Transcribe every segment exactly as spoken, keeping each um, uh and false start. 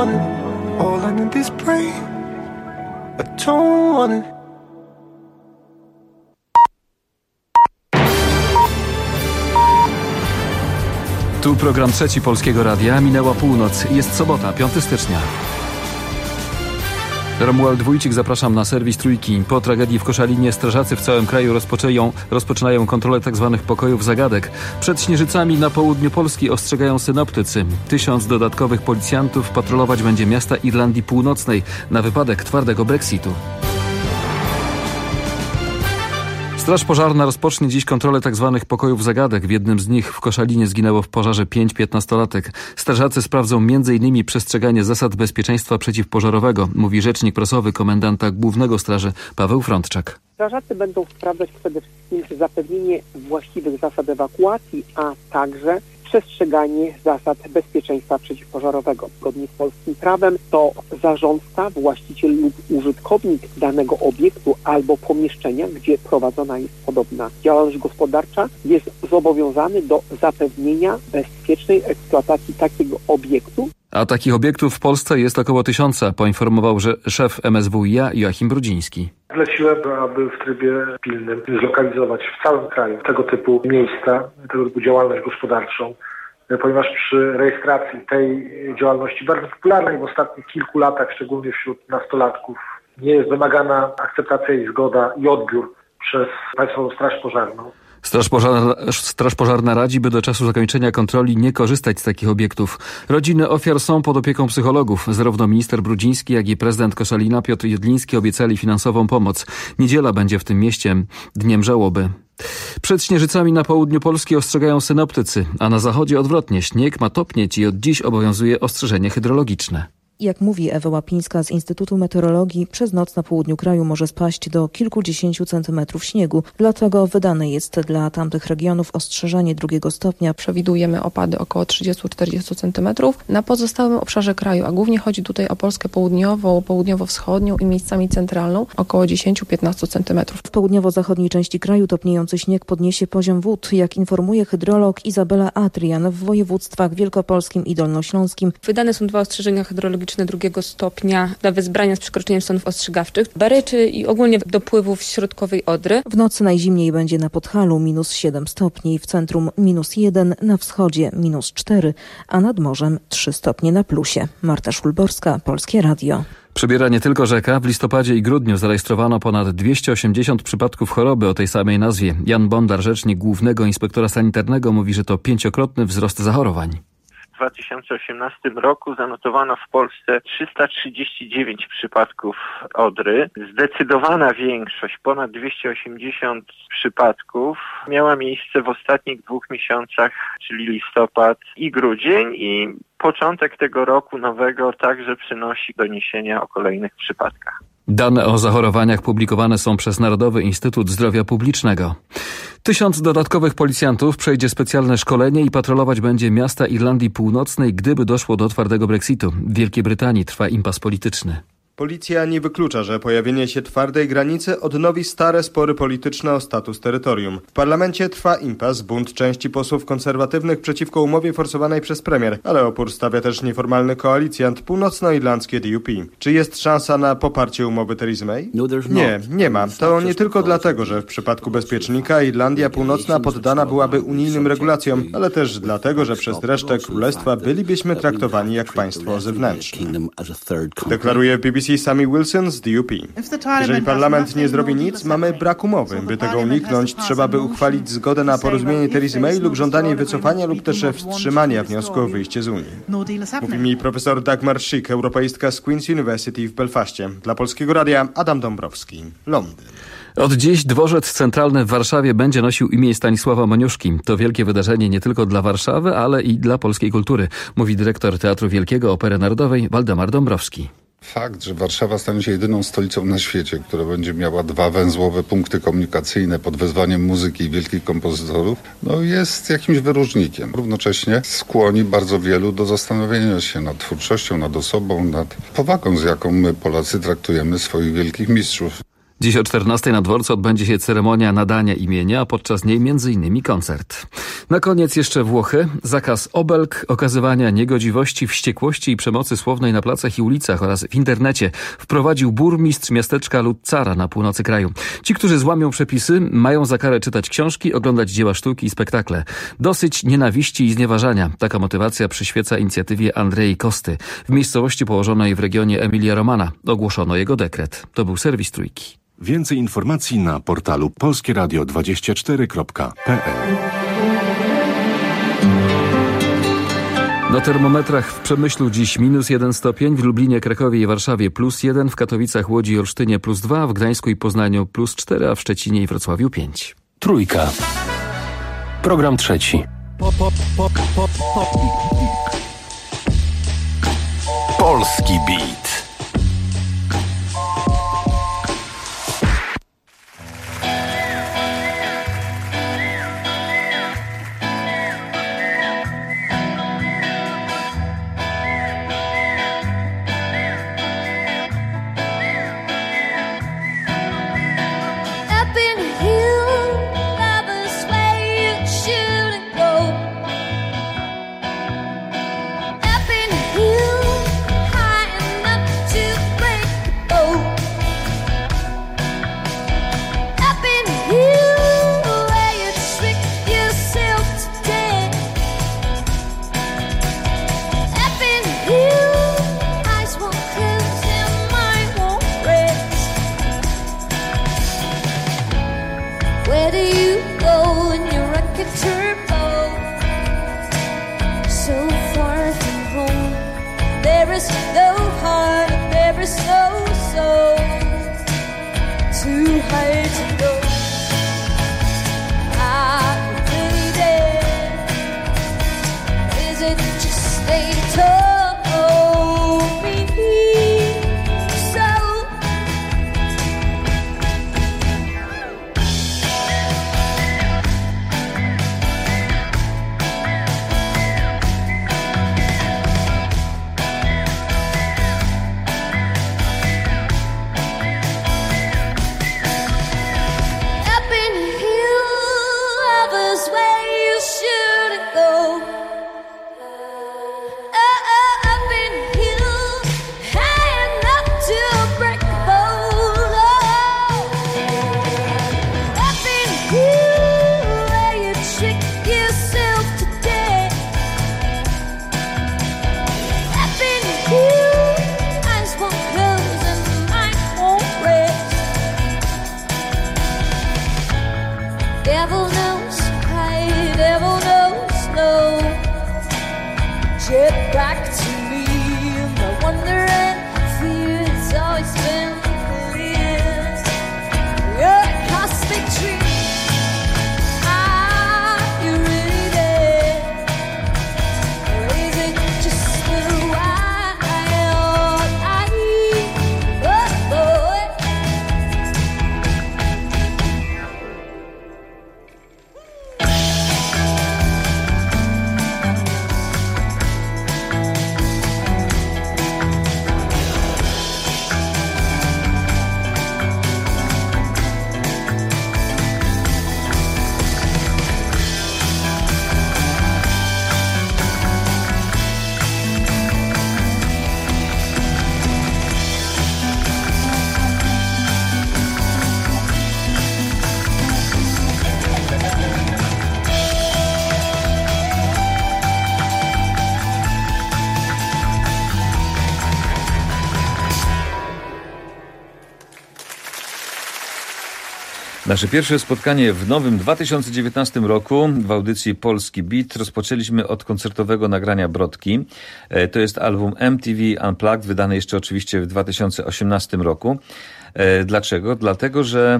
wanna, all I need is pray. I don't wanna. Tu program Trzeci Polskiego Radia. Minęła północ. Jest sobota, piątego stycznia. Romuald Wójcik, zapraszam na serwis Trójki. Po tragedii w Koszalinie strażacy w całym kraju rozpoczynają, rozpoczynają kontrolę tzw. pokojów zagadek. Przed Śnieżycami na południu Polski ostrzegają synoptycy. Tysiąc dodatkowych policjantów patrolować będzie miasta Irlandii Północnej na wypadek twardego Brexitu. Straż Pożarna rozpocznie dziś kontrolę tzw. pokojów zagadek. W jednym z nich w Koszalinie zginęło w pożarze pięć piętnastolatek. Strażacy sprawdzą między innymi przestrzeganie zasad bezpieczeństwa przeciwpożarowego, mówi rzecznik prasowy komendanta głównego straży Paweł Frądczak. Strażacy będą sprawdzać przede wszystkim zapewnienie właściwych zasad ewakuacji, a także przestrzeganie zasad bezpieczeństwa przeciwpożarowego. Zgodnie z polskim prawem to zarządca, właściciel lub użytkownik danego obiektu albo pomieszczenia, gdzie prowadzona jest podobna działalność gospodarcza, jest zobowiązany do zapewnienia bezpiecznej eksploatacji takiego obiektu. A takich obiektów w Polsce jest około tysiąca, poinformował że szef M S W i a Joachim Brudziński. Zleciłem, aby w trybie pilnym zlokalizować w całym kraju tego typu miejsca, tego typu działalność gospodarczą, ponieważ przy rejestracji tej działalności, bardzo popularnej w ostatnich kilku latach, szczególnie wśród nastolatków, nie jest wymagana akceptacja i zgoda i odbiór przez Państwową Straż Pożarną. Straż Pożarna, Straż Pożarna radzi, by do czasu zakończenia kontroli nie korzystać z takich obiektów. Rodziny ofiar są pod opieką psychologów. Zarówno minister Brudziński, jak i prezydent Koszalina Piotr Jedliński obiecali finansową pomoc. Niedziela będzie w tym mieście dniem żałoby. Przed Śnieżycami na południu Polski ostrzegają synoptycy, a na zachodzie odwrotnie. Śnieg ma topnieć i od dziś obowiązuje ostrzeżenie hydrologiczne. Jak mówi Ewa Łapińska z Instytutu Meteorologii, przez noc na południu kraju może spaść do kilkudziesięciu centymetrów śniegu. Dlatego wydane jest dla tamtych regionów ostrzeżenie drugiego stopnia. Przewidujemy opady około trzydzieści do czterdziestu centymetrów. Na pozostałym obszarze kraju, a głównie chodzi tutaj o Polskę południową, południowo-wschodnią i miejscami centralną, około dziesięć do piętnastu centymetrów. W południowo-zachodniej części kraju topniejący śnieg podniesie poziom wód, jak informuje hydrolog Izabela Adrian w województwach wielkopolskim i dolnośląskim. Wydane są dwa ostrzeżenia hydrologiczne drugiego stopnia dla wezbrania z przekroczeniem stanów ostrzegawczych, baryczy i ogólnie dopływów środkowej Odry. W nocy najzimniej będzie na Podhalu minus siedem stopni, w centrum minus jeden, na wschodzie minus cztery, a nad morzem trzy stopnie na plusie. Marta Szulborska, Polskie Radio. Przybiera nie tylko rzeka. W listopadzie i grudniu zarejestrowano ponad dwieście osiemdziesiąt przypadków choroby o tej samej nazwie. Jan Bondar, rzecznik Głównego Inspektora Sanitarnego, mówi, że to pięciokrotny wzrost zachorowań. W dwa tysiące osiemnastym roku zanotowano w Polsce trzysta trzydzieści dziewięć przypadków odry. Zdecydowana większość, ponad dwieście osiemdziesiąt przypadków, miała miejsce w ostatnich dwóch miesiącach, czyli listopad i grudzień, i początek tego roku nowego także przynosi doniesienia o kolejnych przypadkach. Dane o zachorowaniach publikowane są przez Narodowy Instytut Zdrowia Publicznego. Tysiąc dodatkowych policjantów przejdzie specjalne szkolenie i patrolować będzie miasta Irlandii Północnej, gdyby doszło do twardego Brexitu. W Wielkiej Brytanii trwa impas polityczny. Policja nie wyklucza, że pojawienie się twardej granicy odnowi stare spory polityczne o status terytorium. W parlamencie trwa impas, bunt części posłów konserwatywnych przeciwko umowie forsowanej przez premier, ale opór stawia też nieformalny koalicjant północnoirlandzkie D U P. Czy jest szansa na poparcie umowy Theresa May? Nie, nie ma. To nie tylko dlatego, że w przypadku bezpiecznika Irlandia Północna poddana byłaby unijnym regulacjom, ale też dlatego, że przez resztę królestwa bylibyśmy traktowani jak państwo zewnętrzne. Deklaruje B B C Sammy Wilson z D U P. Jeżeli parlament nie zrobi nic, mamy brak umowy. By tego uniknąć, trzeba by uchwalić zgodę na porozumienie Theresa May lub żądanie wycofania lub też wstrzymania wniosku o wyjście z Unii. Mówi mi profesor Dagmar Schick, europeistka z Queen's University w Belfaście. Dla Polskiego Radia Adam Dąbrowski, Londyn. Od dziś dworzec centralny w Warszawie będzie nosił imię Stanisława Moniuszki. To wielkie wydarzenie nie tylko dla Warszawy, ale i dla polskiej kultury, mówi dyrektor Teatru Wielkiego Opery Narodowej Waldemar Dąbrowski. Fakt, że Warszawa stanie się jedyną stolicą na świecie, która będzie miała dwa węzłowe punkty komunikacyjne pod wezwaniem muzyki i wielkich kompozytorów, no jest jakimś wyróżnikiem. Równocześnie skłoni bardzo wielu do zastanowienia się nad twórczością, nad osobą, nad powagą, z jaką my Polacy traktujemy swoich wielkich mistrzów. Dziś o czternastej na dworcu odbędzie się ceremonia nadania imienia, a podczas niej między innymi koncert. Na koniec jeszcze Włochy. Zakaz obelg, okazywania niegodziwości, wściekłości i przemocy słownej na placach i ulicach oraz w internecie wprowadził burmistrz miasteczka Luzzara na północy kraju. Ci, którzy złamią przepisy, mają za karę czytać książki, oglądać dzieła sztuki i spektakle. Dosyć nienawiści i znieważania. Taka motywacja przyświeca inicjatywie Andrei Kosty. W miejscowości położonej w regionie Emilia Romana ogłoszono jego dekret. To był serwis Trójki. Więcej informacji na portalu polskie radio dwadzieścia cztery kropka p l. Na termometrach w Przemyślu dziś minus jeden stopień, w Lublinie, Krakowie i Warszawie plus jeden, w Katowicach, Łodzi i Olsztynie plus dwa, w Gdańsku i Poznaniu plus cztery, a w Szczecinie i Wrocławiu pięć. Trójka. Program trzeci. Pop, pop, pop, pop, pop. Polski Beat. Nasze pierwsze spotkanie w nowym dwa tysiące dziewiętnastym roku w audycji Polski Beat rozpoczęliśmy od koncertowego nagrania Brodki. To jest album M T V Unplugged, wydany jeszcze oczywiście w dwa tysiące osiemnastym roku. Dlaczego? Dlatego, że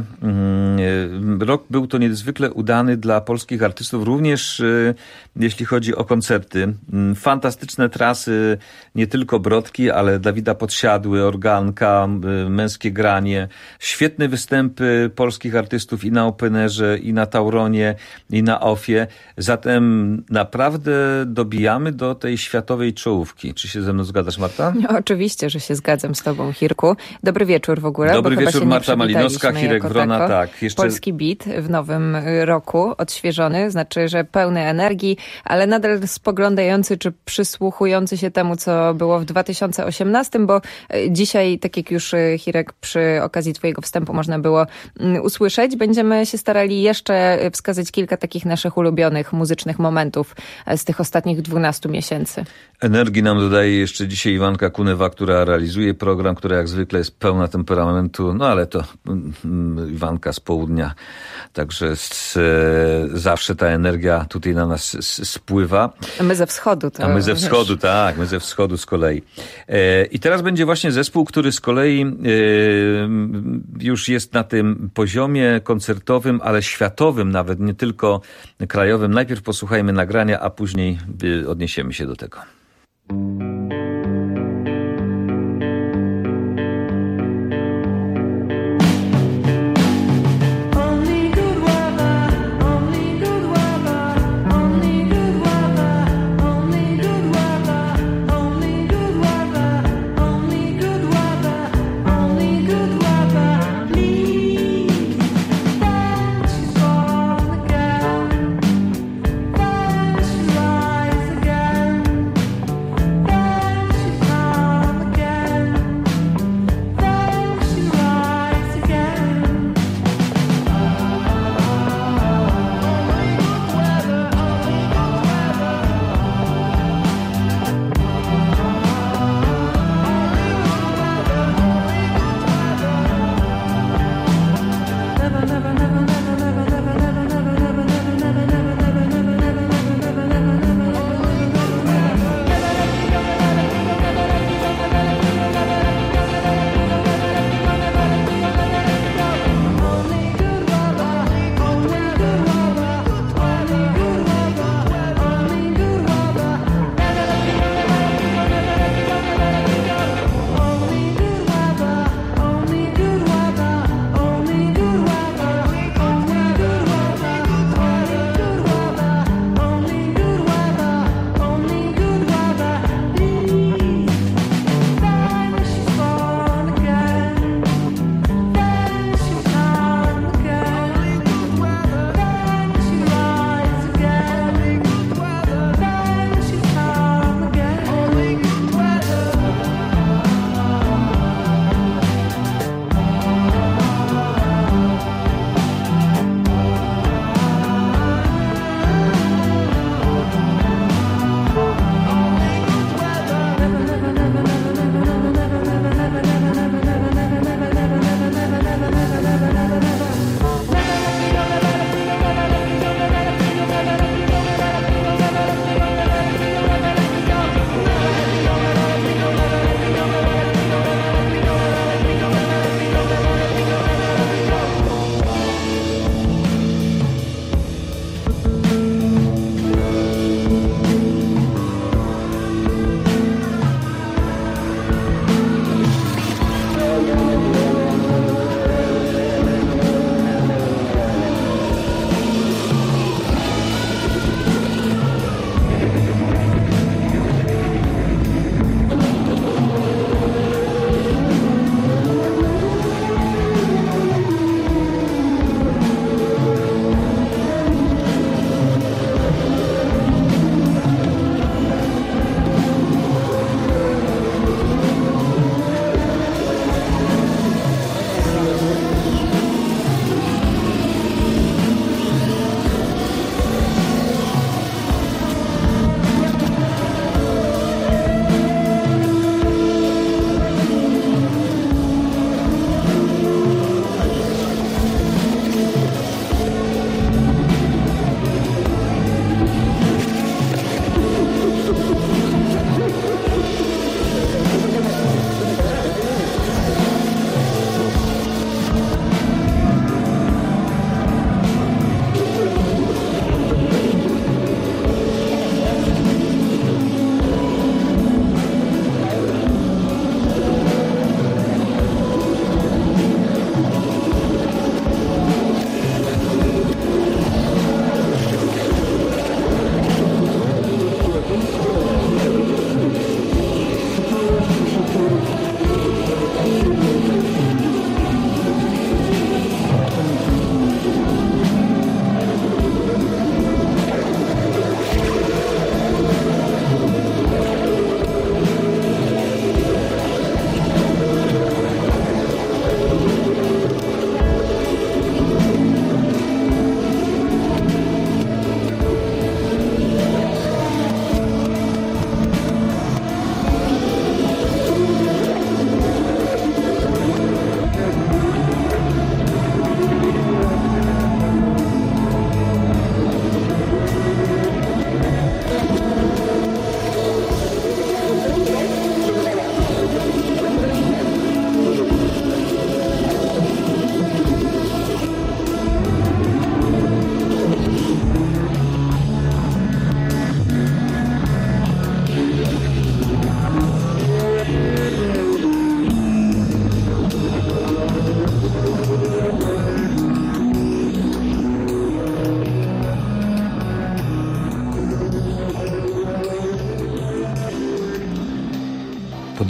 rok był to niezwykle udany dla polskich artystów, również jeśli chodzi o koncerty. Fantastyczne trasy, nie tylko Brodki, ale Dawida Podsiadły, Organka, Męskie Granie. Świetne występy polskich artystów artystów i na Openerze, i na Tauronie, i na Ofie. Zatem naprawdę dobijamy do tej światowej czołówki. Czy się ze mną zgadzasz, Marta? No, oczywiście, że się zgadzam z tobą, Hirku. Dobry wieczór w ogóle. Dobry bo wieczór, chyba Marta Malinowska, Hirek Wrona, tako. tak. Jeszcze... Polski Beat w nowym roku, odświeżony, znaczy, że pełny energii, ale nadal spoglądający czy przysłuchujący się temu, co było w dwa tysiące osiemnastym, bo dzisiaj, tak jak już Hirek przy okazji twojego wstępu można było usłyszeć, będziemy się starali jeszcze wskazać kilka takich naszych ulubionych muzycznych momentów z tych ostatnich dwunastu miesięcy. Energii nam dodaje jeszcze dzisiaj Iwanka Kunewa, która realizuje program, która jak zwykle jest pełna temperamentu, no ale to mm, Iwanka z południa, także z, e, zawsze ta energia tutaj na nas s, spływa. A my ze wschodu. To A my ze wschodu, wiesz. tak, my ze wschodu z kolei. E, I teraz będzie właśnie zespół, który z kolei e, już jest na tym poziomie koncertowym, ale światowym nawet, nie tylko krajowym. Najpierw posłuchajmy nagrania, a później e, odniesiemy się do tego. Lies again.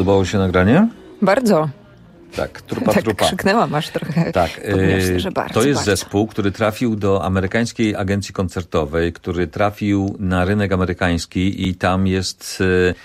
Podobało się nagranie? Bardzo. Tak, trupa, tak trupa. krzyknęłam aż trochę. Tak, Myślę, że bardzo, to jest bardzo. zespół, który trafił do amerykańskiej agencji koncertowej, który trafił na rynek amerykański i tam jest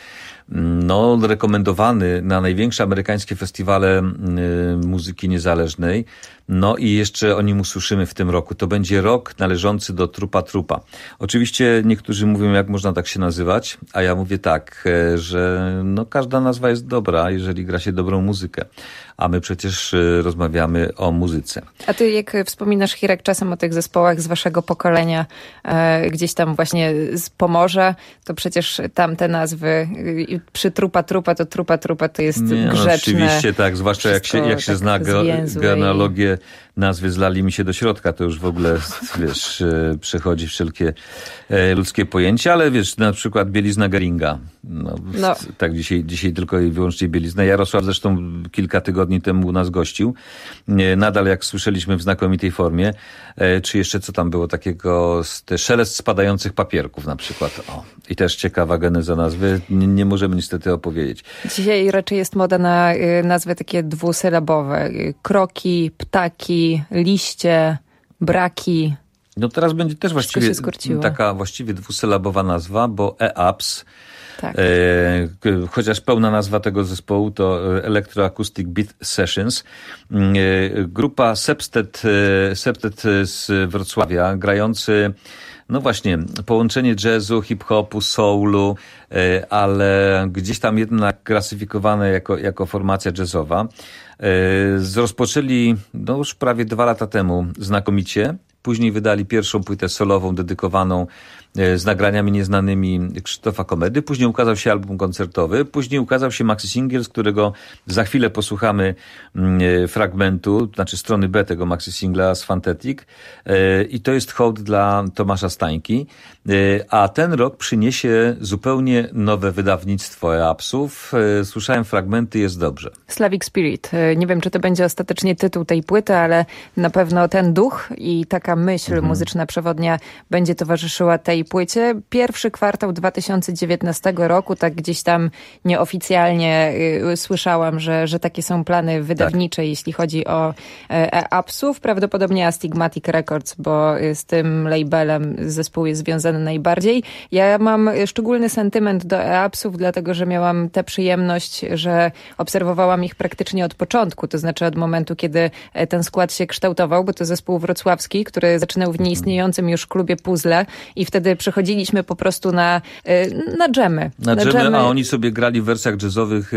no, rekomendowany na największe amerykańskie festiwale muzyki niezależnej. No i jeszcze o nim usłyszymy w tym roku. To będzie rok należący do Trupa Trupa. Oczywiście niektórzy mówią, jak można tak się nazywać, a ja mówię tak, że no każda nazwa jest dobra, jeżeli gra się dobrą muzykę. A my przecież rozmawiamy o muzyce. A ty jak wspominasz, Hirek, czasem o tych zespołach z waszego pokolenia, e, gdzieś tam właśnie z Pomorza, to przecież tamte nazwy, przy Trupa Trupa to Trupa Trupa to jest Nie, no, grzeczne. Oczywiście tak, zwłaszcza jak się, jak się tak zna zwięzłe genealogię, nazwy zlali mi się do środka, to już w ogóle, wiesz, przechodzi wszelkie ludzkie pojęcia, ale wiesz, na przykład bielizna Geringa. No, no. Tak, dzisiaj, dzisiaj tylko i wyłącznie bielizna. Jarosław zresztą kilka tygodni temu u nas gościł. Nadal, jak słyszeliśmy, w znakomitej formie. Czy jeszcze co tam było takiego, szelest spadających papierków na przykład. O, i też ciekawa geneza nazwy. Nie, nie możemy niestety opowiedzieć. Dzisiaj raczej jest moda na nazwy takie dwusylabowe. Kroki, ptaki, liście, braki. No teraz będzie też właściwie taka właściwie dwusylabowa nazwa, bo E A P S, tak. e, chociaż pełna nazwa tego zespołu to Electroacoustic Beat Sessions. E, grupa Septet, Septet z Wrocławia, grający no właśnie, połączenie jazzu, hip-hopu, soulu, ale gdzieś tam jednak klasyfikowane jako, jako formacja jazzowa. Rozpoczęli no już prawie dwa lata temu znakomicie. Później wydali pierwszą płytę solową dedykowaną z nagraniami nieznanymi Krzysztofa Komedy. Później ukazał się album koncertowy. Później ukazał się maxi single, z którego za chwilę posłuchamy fragmentu, znaczy strony B tego maxi singla z Fantetic. I to jest hołd dla Tomasza Stańki. A ten rok przyniesie zupełnie nowe wydawnictwo E A P S-ów. Słyszałem fragmenty, jest dobrze. Slavic Spirit. Nie wiem, czy to będzie ostatecznie tytuł tej płyty, ale na pewno ten duch i taka myśl mhm. muzyczna przewodnia będzie towarzyszyła tej płycie. Pierwszy kwartał dwa tysiące dziewiętnastego roku, tak gdzieś tam nieoficjalnie y, słyszałam, że, że takie są plany wydawnicze, tak. jeśli chodzi o E A P S-ów. Prawdopodobnie Astigmatic Records, bo z tym labelem zespół jest związany najbardziej. Ja mam szczególny sentyment do E A P S-ów, dlatego że miałam tę przyjemność, że obserwowałam ich praktycznie od początku, to znaczy od momentu, kiedy ten skład się kształtował, bo to zespół wrocławski, który zaczynał w nieistniejącym już klubie Puzzle i wtedy przychodziliśmy po prostu na, na dżemy. Na, na dżemy, a oni sobie grali w wersjach jazzowych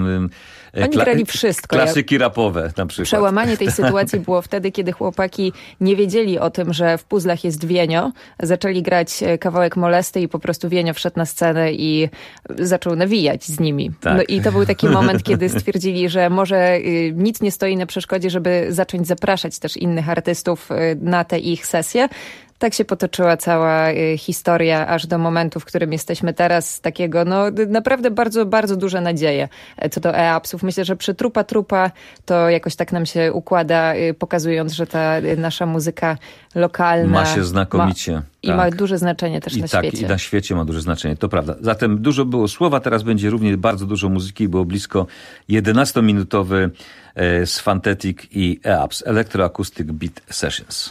Oni Kla- grali wszystko. Klasyki rapowe na przykład. Przełamanie tej sytuacji było wtedy, kiedy chłopaki nie wiedzieli o tym, że w puzzlach jest Wienio. Zaczęli grać kawałek Molesty i po prostu Wienio wszedł na scenę i zaczął nawijać z nimi. Tak. No i to był taki moment, kiedy stwierdzili, że może nic nie stoi na przeszkodzie, żeby zacząć zapraszać też innych artystów na te ich sesje. Tak się potoczyła cała y, historia aż do momentu, w którym jesteśmy teraz, takiego no naprawdę bardzo, bardzo duże nadzieje co do E A P S-ów. Myślę, że przy Trupa Trupa to jakoś tak nam się układa, y, pokazując, że ta y, nasza muzyka lokalna ma się znakomicie. Ma, I tak. ma duże znaczenie też I na tak, świecie. I na świecie ma duże znaczenie, to prawda. Zatem dużo było słowa, teraz będzie również bardzo dużo muzyki. Było blisko jedenastominutowy y, z Fantetic i E A P S, Electroacoustic Beat Sessions.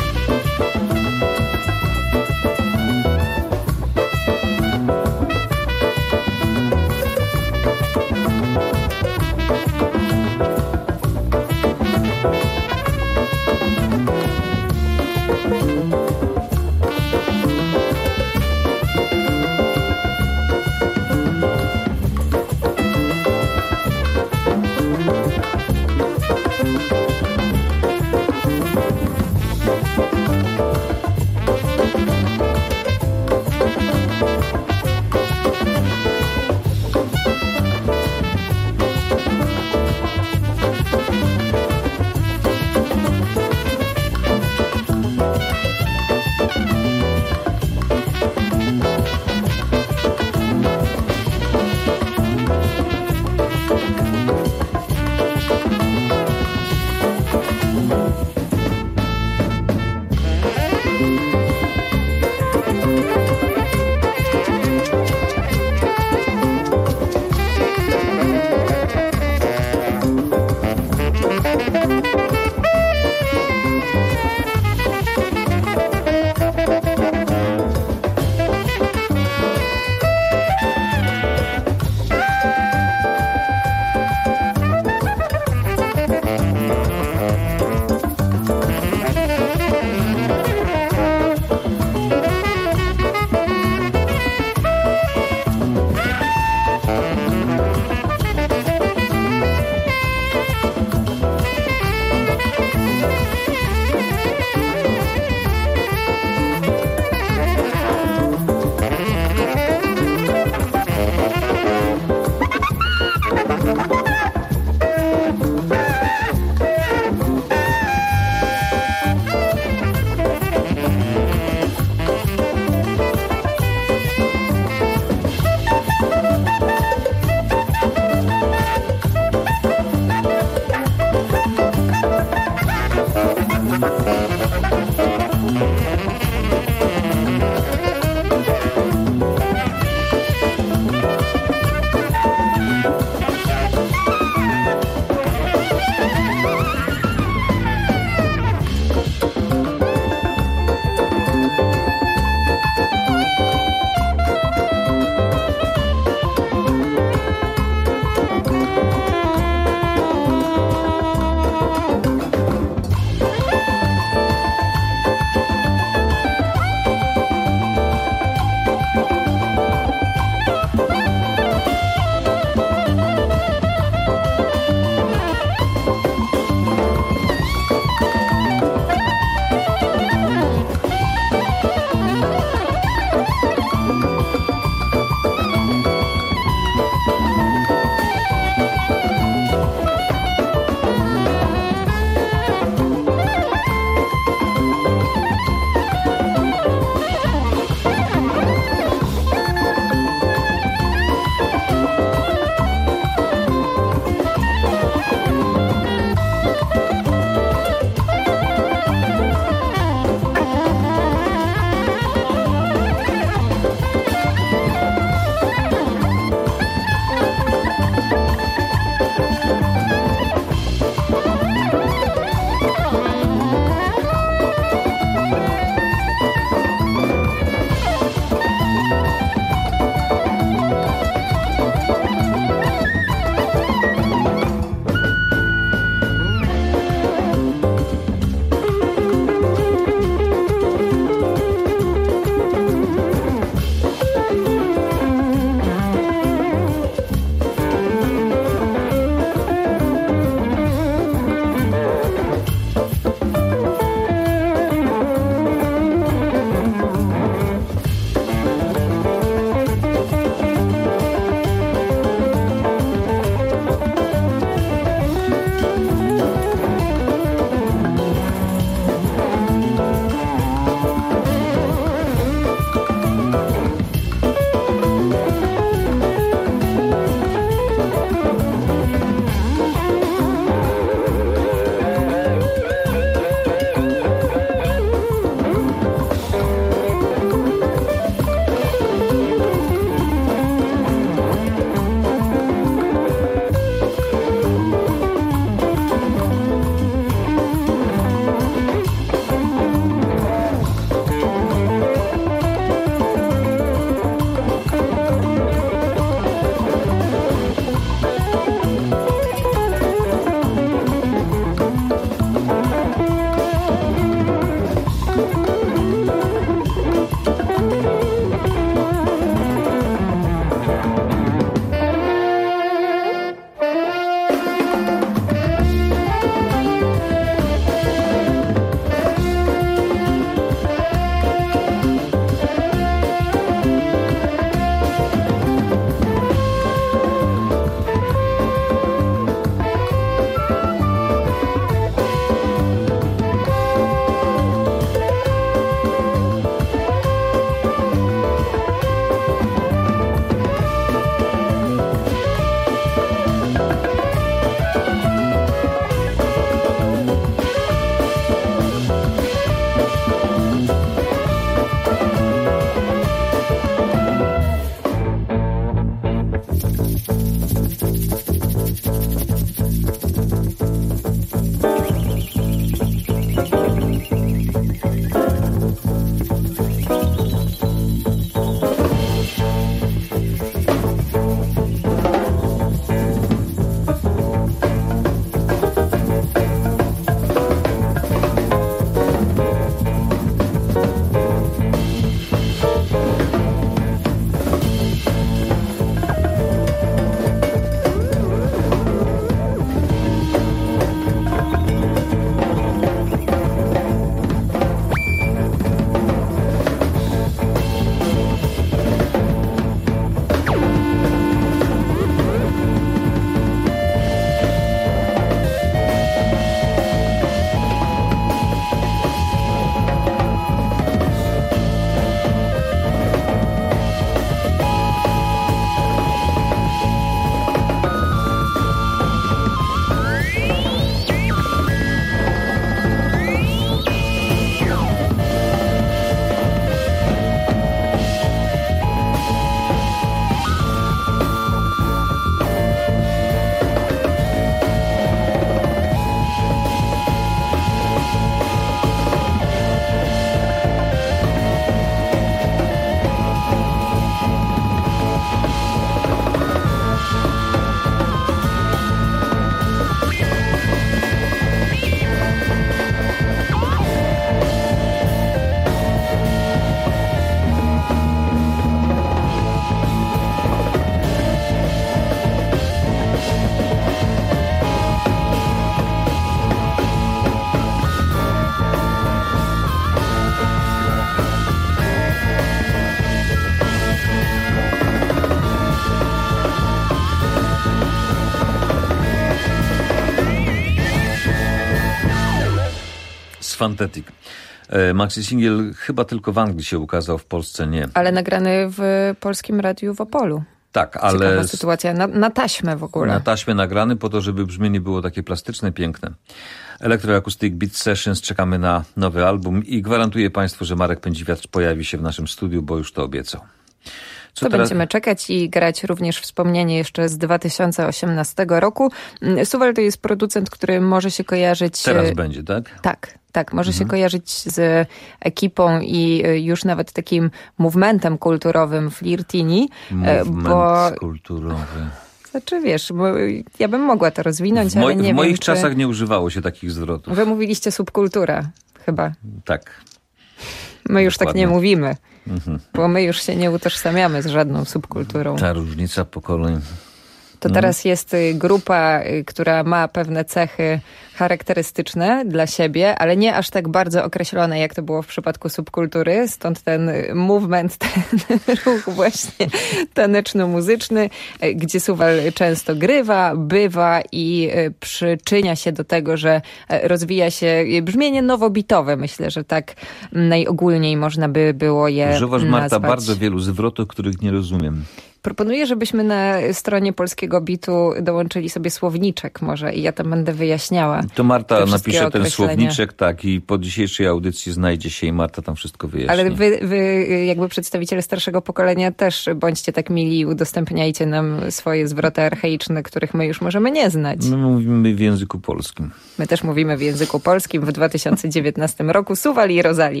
Fantetic. Maxi singiel chyba tylko w Anglii się ukazał, w Polsce nie. Ale nagrany w Polskim Radiu w Opolu. Tak, ale... Ciekawa sytuacja, na, na taśmę w ogóle. Na taśmę nagrany po to, żeby brzmienie było takie plastyczne, piękne. Electroacoustic Beat Sessions, czekamy na nowy album i gwarantuję Państwu, że Marek Pędziwiatr pojawi się w naszym studiu, bo już to obiecał. Co to teraz? Będziemy czekać i grać również wspomnienie jeszcze z dwa tysiące osiemnastego roku. Suwal to jest producent, który może się kojarzyć... Teraz będzie, tak? Tak, tak. Może mhm. się kojarzyć z ekipą i już nawet takim movementem kulturowym Flirtini. Movement bo... kulturowy. Znaczy wiesz, bo ja bym mogła to rozwinąć, w moj, ale nie w wiem, moich czy... czasach nie używało się takich zwrotów. Wy mówiliście subkultura, chyba. Tak. My już Dokładnie. tak nie mówimy, mhm. bo my już się nie utożsamiamy z żadną subkulturą. Ta różnica pokoleń. To teraz jest grupa, która ma pewne cechy charakterystyczne dla siebie, ale nie aż tak bardzo określone, jak to było w przypadku subkultury. Stąd ten movement, ten ruch właśnie taneczno-muzyczny, gdzie Suwal często grywa, bywa i przyczynia się do tego, że rozwija się brzmienie nowobitowe. Myślę, że tak najogólniej można by było je Używasz, nazwać. Marta, bardzo wielu zwrotów, których nie rozumiem. Proponuję, żebyśmy na stronie Polskiego Bitu dołączyli sobie słowniczek może i ja tam będę wyjaśniała. To Marta napisze ten określenia. słowniczek, tak, i po dzisiejszej audycji znajdzie się i Marta tam wszystko wyjaśni. Ale wy, wy jakby przedstawiciele starszego pokolenia też bądźcie tak mili i udostępniajcie nam swoje zwroty archaiczne, których my już możemy nie znać. My mówimy w języku polskim. My też mówimy w języku polskim w dwa tysiące dziewiętnastym roku. Suwal i Rozali.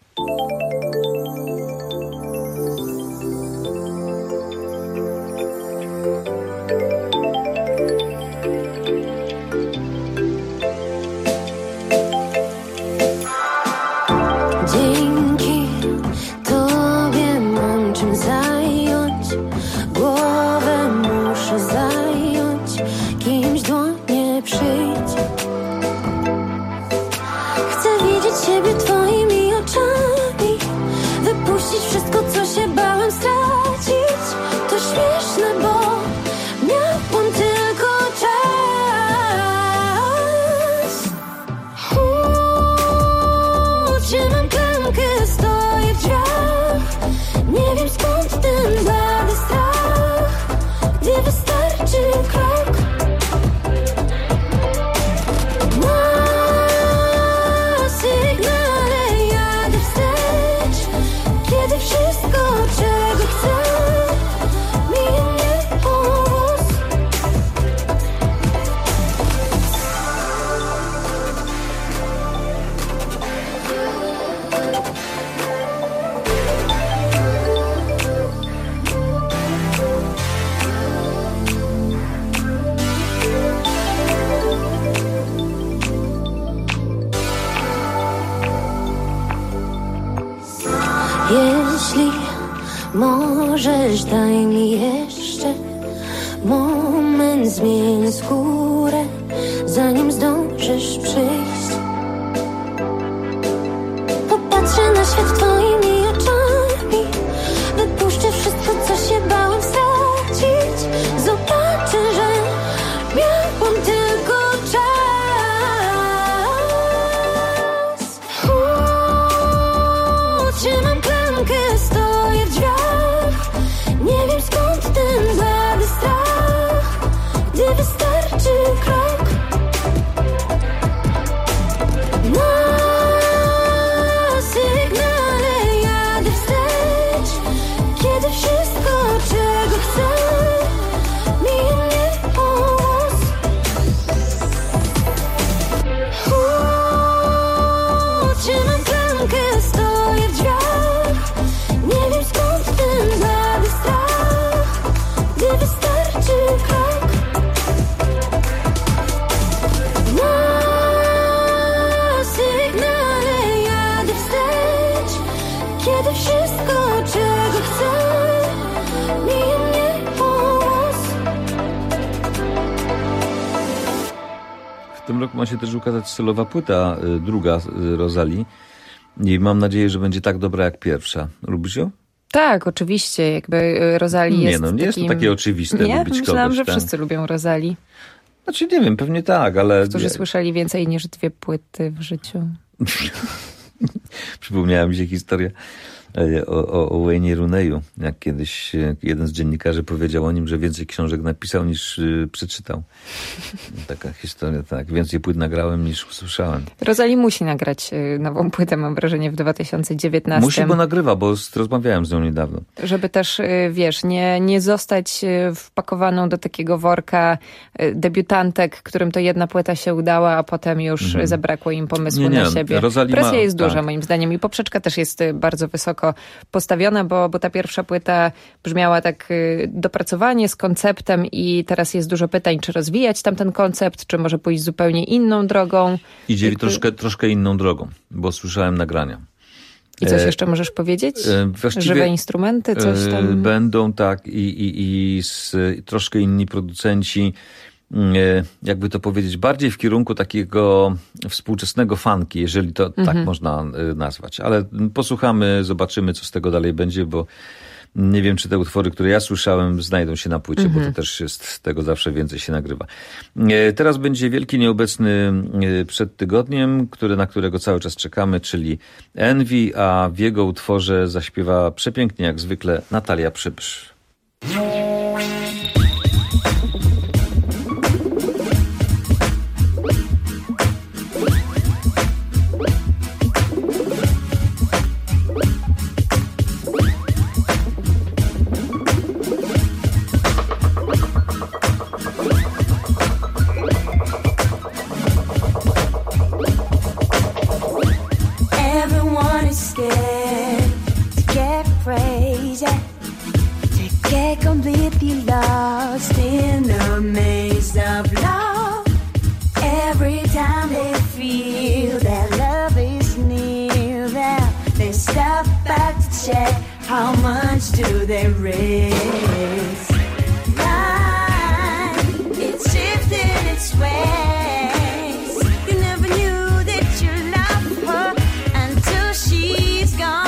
Dzięki Tobie mam czym zająć, głowę muszę zająć, kimś dłonie przyjść. Chcę widzieć siebie Twoimi oczami, wypuścić wszystko, co się bałem stracić. To śmieszne, bo miałam tylko czas. Uuu, trzymam klamkę, stoję w drzwiach. Nie wiem skąd ten blady strach, gdzie wystarczy krok. Na sygnale jadę wstecz, kiedy wszystko, czego chcę, mija mnie powóz. Jeśli możesz, daj mi jeszcze moment, zmień skórę, zanim zdążysz przyjść. Popatrzę na świat Twoimi oczami, wypuszczę wszystko, co się bałem stracić. Zobaczę, że miałam tylko czas. Uuu, trzymam klamkę, stoję w drzwiach. Nie wiem skąd ten blady strach, gdzie wystarczy krok. Na sygnale jadę wstecz, kiedy wszystko, czego chcę, mija mnie powóz. Uuu, trzymam klamkę, stoję w drzwiach. Nie wiem skąd ten blady strach, gdzie wystarczy krok. Na sygnale jadę wstecz, kiedy wszystko, czego chcę, mija mnie powóz. W tym roku ma się też ukazać solowa płyta, y, druga y, Rozali. I mam nadzieję, że będzie tak dobra jak pierwsza. Lubisz ją? Tak, oczywiście. Jakby Rozali Nie, jest no nie takim... jest to takie oczywiste Nie? lubić Myślałam, kogoś że tam. wszyscy lubią Rozali. Znaczy nie wiem, pewnie tak, ale... Którzy słyszeli więcej niż dwie płyty w życiu. Przypomniała mi się historia o, o, o Wayne'ie Rooneyu, jak kiedyś jeden z dziennikarzy powiedział o nim, że więcej książek napisał niż y, przeczytał. Taka historia, tak. Więcej płyt nagrałem niż usłyszałem. Rosalie musi nagrać y, nową płytę, mam wrażenie, w dwa tysiące dziewiętnastym. Musi, bo nagrywa, bo z, rozmawiałem z nią niedawno. Żeby też, y, wiesz, nie, nie zostać y, wpakowaną do takiego worka y, debiutantek, którym to jedna płyta się udała, a potem już mhm. zabrakło im pomysłu nie, nie, na siebie. Rosalie Presja ma, jest duża, tak. moim zdaniem, i poprzeczka też jest y, bardzo wysoko postawiona, bo, bo ta pierwsza płyta brzmiała tak y, dopracowanie z konceptem i teraz jest dużo pytań, czy rozwijać tamten koncept, czy może pójść zupełnie inną drogą. Idzie Jakby... troszkę, troszkę inną drogą, bo słyszałem nagrania. I coś jeszcze możesz powiedzieć? Właściwie Żywe instrumenty, coś tam? Będą, tak, i, i, i z, troszkę inni producenci, jakby to powiedzieć, bardziej w kierunku takiego współczesnego funky, jeżeli to mhm. tak można nazwać. Ale posłuchamy, zobaczymy, co z tego dalej będzie, bo nie wiem, czy te utwory, które ja słyszałem, znajdą się na płycie, mhm. bo to też jest, z tego zawsze więcej się nagrywa. Teraz będzie Wielki Nieobecny przed tygodniem, który, na którego cały czas czekamy, czyli Envy, a w jego utworze zaśpiewa przepięknie, jak zwykle, Natalia Przybysz. Completely lost in the maze of love. Every time they feel that love is near them, they step back to check how much do they raise. Line, it's shifting its ways. You never knew that you loved her until she's gone.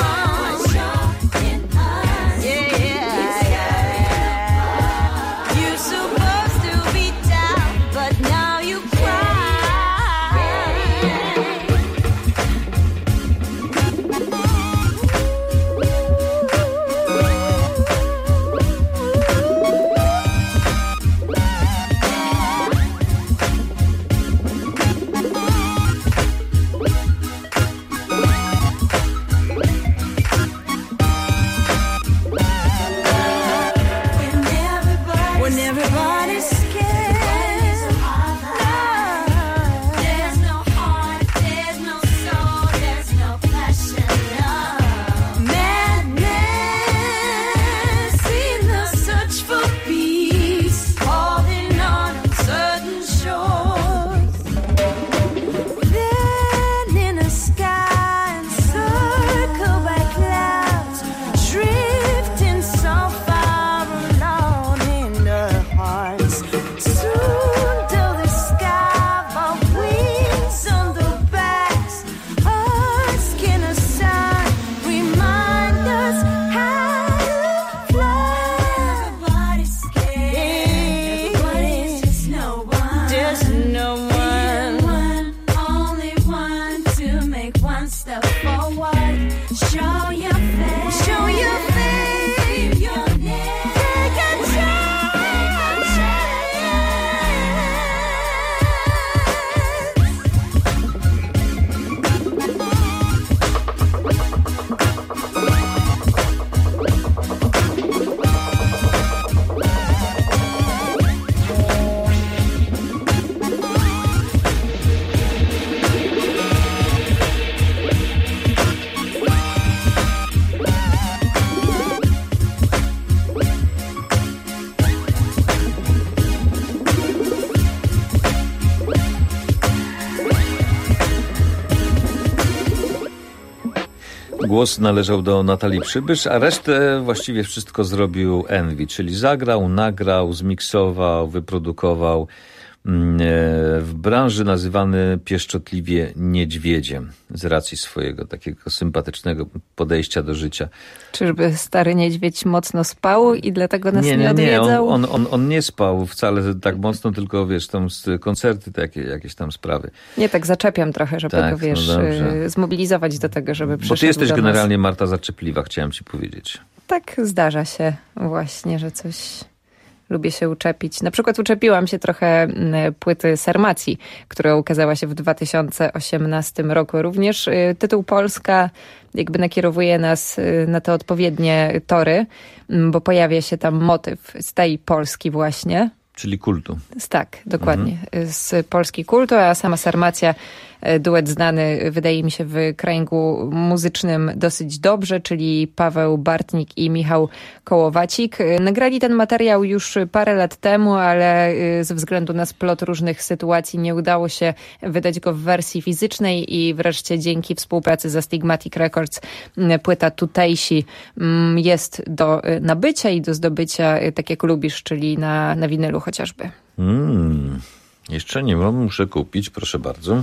Głos należał do Natalii Przybysz, a resztę właściwie wszystko zrobił Envy, czyli zagrał, nagrał, zmiksował, wyprodukował. w branży nazywany pieszczotliwie niedźwiedziem z racji swojego takiego sympatycznego podejścia do życia. Czyżby stary niedźwiedź mocno spał i dlatego nas nie, nie, nie odwiedzał? Nie, on, on, on, on nie spał wcale tak mocno, tylko wiesz, tam koncerty, takie jakieś tam sprawy. Nie, tak zaczepiam trochę, żeby tak, go, wiesz, no zmobilizować do tego, żeby przyszedł. Bo ty jesteś do nas. generalnie, Marta, zaczepliwa, chciałem ci powiedzieć. Tak zdarza się właśnie, że coś lubię się uczepić. Na przykład uczepiłam się trochę płyty Sarmacji, która ukazała się w dwa tysiące osiemnastym roku. Również tytuł Polska jakby nakierowuje nas na te odpowiednie tory, bo pojawia się tam motyw z tej Polski właśnie. Czyli kultu. Tak, dokładnie. Mhm. Z Polski kultu, a sama Sarmacja, duet znany wydaje mi się w kręgu muzycznym dosyć dobrze, czyli Paweł Bartnik i Michał Kołowacik. Nagrali ten materiał już parę lat temu, ale ze względu na splot różnych sytuacji nie udało się wydać go w wersji fizycznej i wreszcie dzięki współpracy ze Stigmatic Records płyta Tutejsi jest do nabycia i do zdobycia, tak jak lubisz, czyli na, na winylu chociażby. Mm, jeszcze nie mam, muszę kupić, proszę bardzo.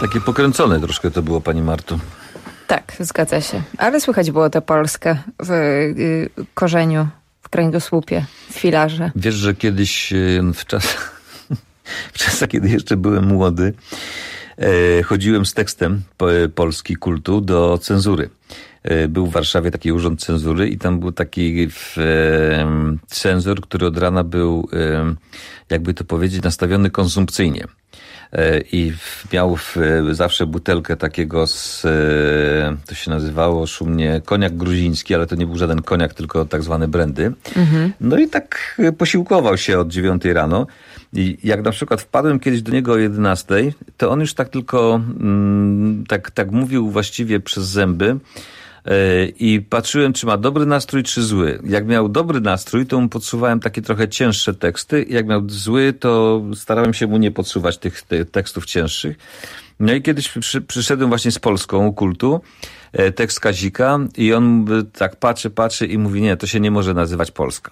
Takie pokręcone troszkę to było, pani Marto. Tak, zgadza się. Ale słychać było tę Polskę w y, korzeniu, w kręgosłupie, w filarze. Wiesz, że kiedyś w czasach, w czasach kiedy jeszcze byłem młody, e, chodziłem z tekstem po, Polski kultu do cenzury. E, był w Warszawie taki urząd cenzury i tam był taki w, e, cenzor, który od rana był, e, jakby to powiedzieć, nastawiony konsumpcyjnie. I miał zawsze butelkę takiego z, to się nazywało szumnie koniak gruziński, ale to nie był żaden koniak, tylko tak zwane brandy. Mhm. No i tak posiłkował się od dziewiątej rano. I jak na przykład wpadłem kiedyś do niego o jedenastej, to on już tak tylko mm, tak, tak mówił właściwie przez zęby. I patrzyłem, czy ma dobry nastrój, czy zły. Jak miał dobry nastrój, to mu podsuwałem takie trochę cięższe teksty. Jak miał zły, to starałem się mu nie podsuwać tych, tych tekstów cięższych. No i kiedyś przy, przyszedłem właśnie z Polską kultu, tekst Kazika i on tak patrzy, patrzy i mówi, nie, to się nie może nazywać Polska.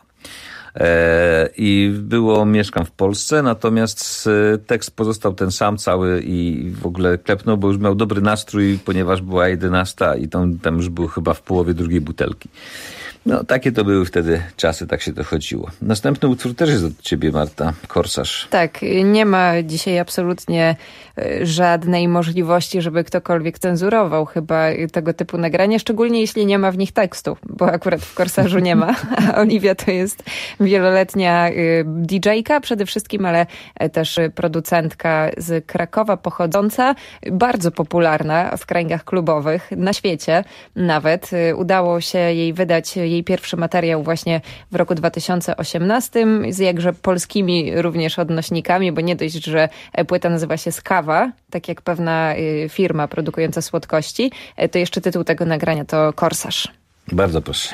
I było, mieszkam w Polsce, natomiast tekst pozostał ten sam cały i w ogóle klepnął, bo już miał dobry nastrój, ponieważ była jedenasta i tam, tam już był chyba w połowie drugiej butelki. No, takie to były wtedy czasy, tak się to chodziło. Następny utwór też jest od ciebie, Marta, Korsarz. Tak, nie ma dzisiaj absolutnie żadnej możliwości, żeby ktokolwiek cenzurował chyba tego typu nagrania, szczególnie jeśli nie ma w nich tekstu, bo akurat w Korsarzu nie ma. A Oliwia to jest wieloletnia didżejka przede wszystkim, ale też producentka z Krakowa pochodząca, bardzo popularna w kręgach klubowych na świecie nawet. Udało się jej wydać jej pierwszy materiał właśnie w roku dwa tysiące osiemnastym z jakże polskimi również odnośnikami, bo nie dość, że płyta nazywa się Skawa, tak jak pewna firma produkująca słodkości, to jeszcze tytuł tego nagrania to Korsarz. Bardzo proszę.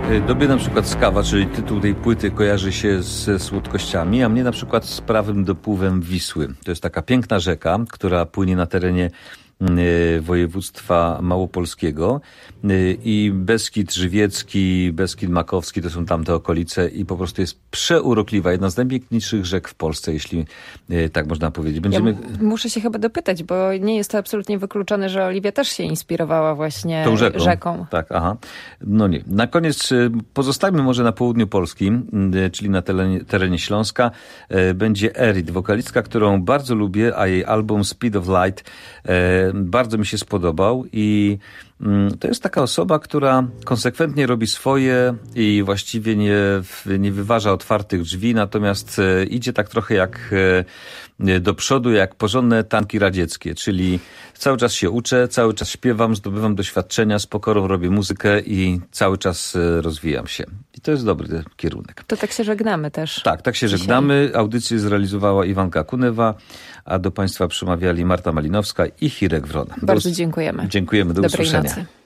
Tobie na przykład Skawa, czyli tytuł tej płyty, kojarzy się ze słodkościami, a mnie na przykład z prawym dopływem Wisły. To jest taka piękna rzeka, która płynie na terenie województwa małopolskiego i Beskid Żywiecki, Beskid Makowski to są tamte okolice i po prostu jest przeurokliwa. Jedna z najpiękniejszych rzek w Polsce, jeśli tak można powiedzieć. Będziemy... Ja muszę się chyba dopytać, bo nie jest to absolutnie wykluczone, że Oliwia też się inspirowała właśnie tą rzeką. rzeką. Tak, aha. No nie. Na koniec pozostajmy może na południu Polski, czyli na terenie, terenie Śląska. Będzie Erit, wokalistka, którą bardzo lubię, a jej album Speed of Light bardzo mi się spodobał i to jest taka osoba, która konsekwentnie robi swoje i właściwie nie, nie wyważa otwartych drzwi, natomiast idzie tak trochę jak do przodu, jak porządne tanki radzieckie, czyli cały czas się uczę, cały czas śpiewam, zdobywam doświadczenia, z pokorą robię muzykę i cały czas rozwijam się. I to jest dobry kierunek. To tak się żegnamy też. Tak, tak się dzisiaj żegnamy. Audycję zrealizowała Iwanka Kunewa, a do Państwa przemawiali Marta Malinowska i Hirek Wrona. Bardzo dziękujemy. Dziękujemy, do Dobrej usłyszenia. Nocy.